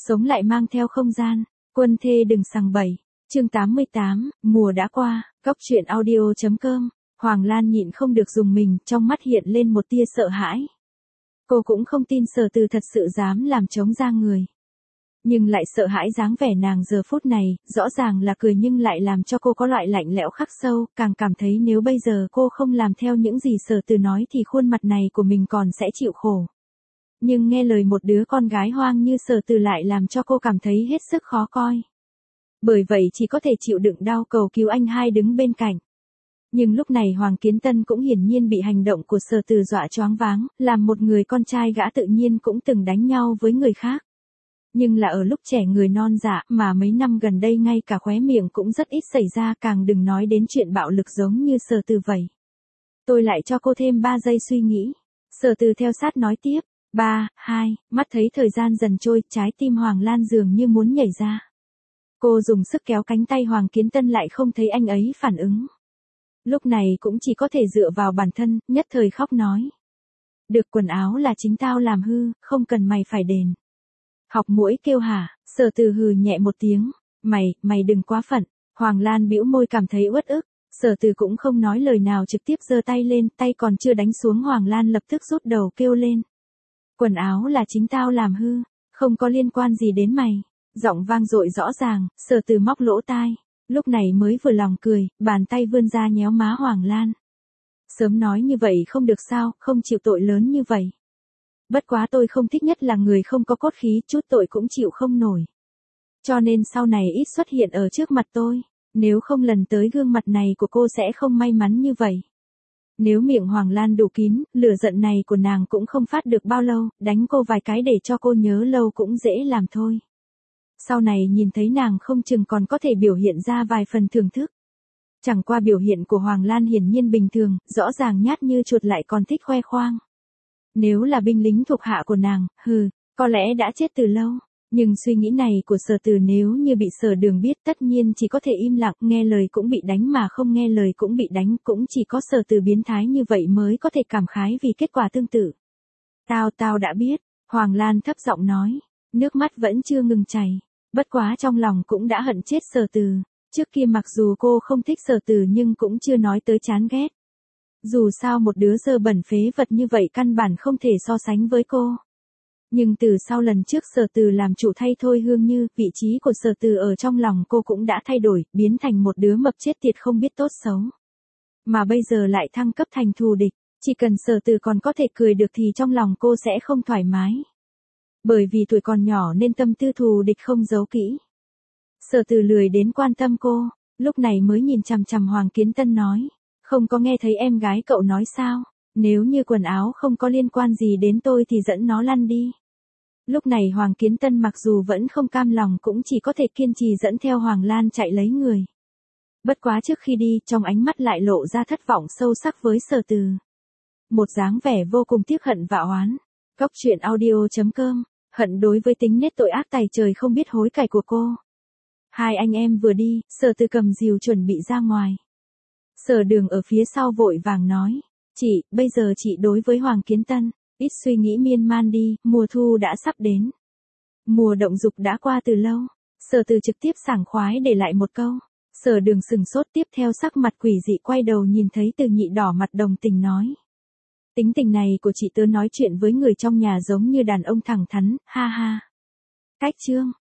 Sống lại mang theo không gian, quân thê đừng sằng bậy. Chương 88, mùa đã qua, Cóc truyện audio.com. Hoàng Lan nhịn không được dùng mình, trong mắt hiện lên một tia sợ hãi. Cô cũng không tin Sở Từ thật sự dám làm trống giang người. Nhưng lại sợ hãi dáng vẻ nàng giờ phút này, rõ ràng là cười nhưng lại làm cho cô có loại lạnh lẽo khắc sâu, càng cảm thấy nếu bây giờ cô không làm theo những gì Sở Từ nói thì khuôn mặt này của mình còn sẽ chịu khổ. Nhưng nghe lời một đứa con gái hoang như Sở Từ lại làm cho cô cảm thấy hết sức khó coi. Bởi vậy chỉ có thể chịu đựng đau cầu cứu anh hai đứng bên cạnh. Nhưng lúc này Hoàng Kiến Tân cũng hiển nhiên bị hành động của Sở Từ dọa choáng váng, làm một người con trai gã tự nhiên cũng từng đánh nhau với người khác. Nhưng là ở lúc trẻ người non dạ mà mấy năm gần đây ngay cả khóe miệng cũng rất ít xảy ra, càng đừng nói đến chuyện bạo lực giống như Sở Từ vậy. Tôi lại cho cô thêm 3 giây suy nghĩ. Sở Từ theo sát nói tiếp. 3, 2, mắt thấy thời gian dần trôi, trái tim Hoàng Lan dường như muốn nhảy ra. Cô dùng sức kéo cánh tay Hoàng Kiến Tân lại không thấy anh ấy phản ứng. Lúc này cũng chỉ có thể dựa vào bản thân, nhất thời khóc nói. Được, quần áo là chính tao làm hư, không cần mày phải đền. Học muỗi kêu hả, Sở Từ hừ nhẹ một tiếng. Mày đừng quá phận. Hoàng Lan bĩu môi cảm thấy uất ức. Sở Từ cũng không nói lời nào, trực tiếp giơ tay lên, tay còn chưa đánh xuống Hoàng Lan lập tức rút đầu kêu lên. Quần áo là chính tao làm hư, không có liên quan gì đến mày. Giọng vang dội rõ ràng, Sở Từ móc lỗ tai. Lúc này mới vừa lòng cười, bàn tay vươn ra nhéo má Hoàng Lan. Sớm nói như vậy không được sao, không chịu tội lớn như vậy. Bất quá tôi không thích nhất là người không có cốt khí, chút tội cũng chịu không nổi. Cho nên sau này ít xuất hiện ở trước mặt tôi, nếu không lần tới gương mặt này của cô sẽ không may mắn như vậy. Nếu miệng Hoàng Lan đủ kín, lửa giận này của nàng cũng không phát được bao lâu, đánh cô vài cái để cho cô nhớ lâu cũng dễ làm thôi. Sau này nhìn thấy nàng không chừng còn có thể biểu hiện ra vài phần thưởng thức. Chẳng qua biểu hiện của Hoàng Lan hiển nhiên bình thường, rõ ràng nhát như chuột lại còn thích khoe khoang. Nếu là binh lính thuộc hạ của nàng, có lẽ đã chết từ lâu. Nhưng suy nghĩ này của Sở Từ nếu như bị Sở Đường biết tất nhiên chỉ có thể im lặng, nghe lời cũng bị đánh mà không nghe lời cũng bị đánh, cũng chỉ có Sở Từ biến thái như vậy mới có thể cảm khái vì kết quả tương tự. Tao đã biết, Hoàng Lan thấp giọng nói, nước mắt vẫn chưa ngừng chảy, bất quá trong lòng cũng đã hận chết Sở Từ. Trước kia mặc dù cô không thích Sở Từ nhưng cũng chưa nói tới chán ghét. Dù sao một đứa dơ bẩn phế vật như vậy căn bản không thể so sánh với cô. Nhưng từ sau lần trước Sở Từ làm chủ thay Thôi Hương Như, vị trí của Sở Từ ở trong lòng cô cũng đã thay đổi, biến thành một đứa mập chết tiệt không biết tốt xấu. Mà bây giờ lại thăng cấp thành thù địch, chỉ cần Sở Từ còn có thể cười được thì trong lòng cô sẽ không thoải mái. Bởi vì tuổi còn nhỏ nên tâm tư thù địch không giấu kỹ. Sở Từ lười đến quan tâm cô, lúc này mới nhìn chằm chằm Hoàng Kiến Tân nói. Không có nghe thấy em gái cậu nói sao, nếu như quần áo không có liên quan gì đến tôi thì dẫn nó lăn đi. Lúc này Hoàng Kiến Tân mặc dù vẫn không cam lòng cũng chỉ có thể kiên trì dẫn theo Hoàng Lan chạy lấy người. Bất quá trước khi đi, trong ánh mắt lại lộ ra thất vọng sâu sắc với Sở Từ. Một dáng vẻ vô cùng tiếc hận và oán. Cóc truyện audio.com, hận đối với tính nết tội ác tày trời không biết hối cải của cô. Hai anh em vừa đi, Sở Từ cầm rìu chuẩn bị ra ngoài. Sở Đường ở phía sau vội vàng nói, chị, bây giờ chị đối với Hoàng Kiến Tân, ít suy nghĩ miên man đi, mùa thu đã sắp đến. Mùa động dục đã qua từ lâu. Sở Từ trực tiếp sảng khoái để lại một câu. Sở Đường sừng sốt, tiếp theo sắc mặt quỷ dị quay đầu nhìn thấy Từ Nhị đỏ mặt đồng tình nói. Tính tình này của chị tớ nói chuyện với người trong nhà giống như đàn ông thẳng thắn, ha ha. Cách chương.